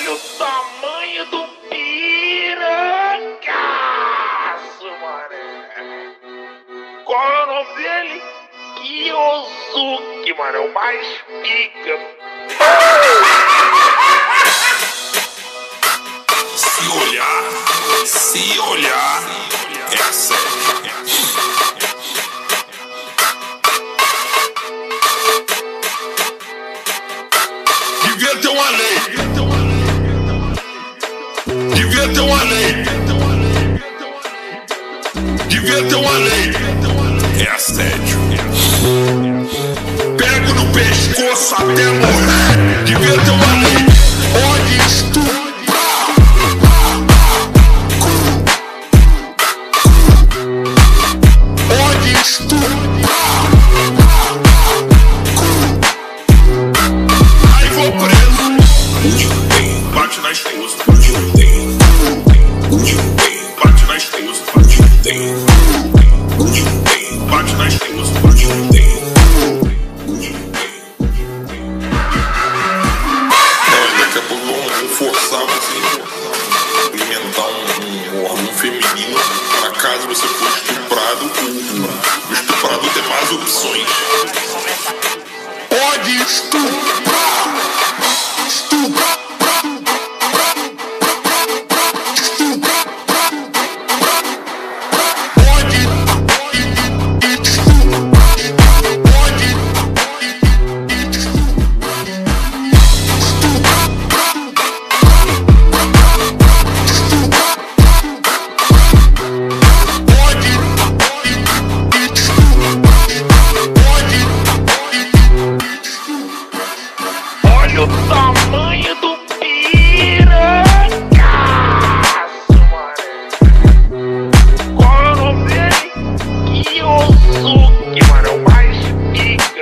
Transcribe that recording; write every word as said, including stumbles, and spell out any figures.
Olha o tamanho do pirangaço, mané. Qual é o nome dele? Kyosuke, mano. É o mais pica. Se olhar, se olhar, é sério. Devia ter uma lei. Devia ter uma lei. Devia ter uma lei. É assédio. Pego no pescoço até morrer. Devia ter uma lei. Pode estuprar. Pode estuprar. Aí vou preso. Bate na esposa. Bate na esposa. Bate na esposa. Daqui a pouco vão forçar você a alimentar um, um órgão feminino para caso você for estuprado, o, o estuprador tem mais opções. Pode estuprar! Estuprar! Olha o tamanho do pirangaço, mané. Qual é o nome dele? Kyosuke, mano. É o mais pica.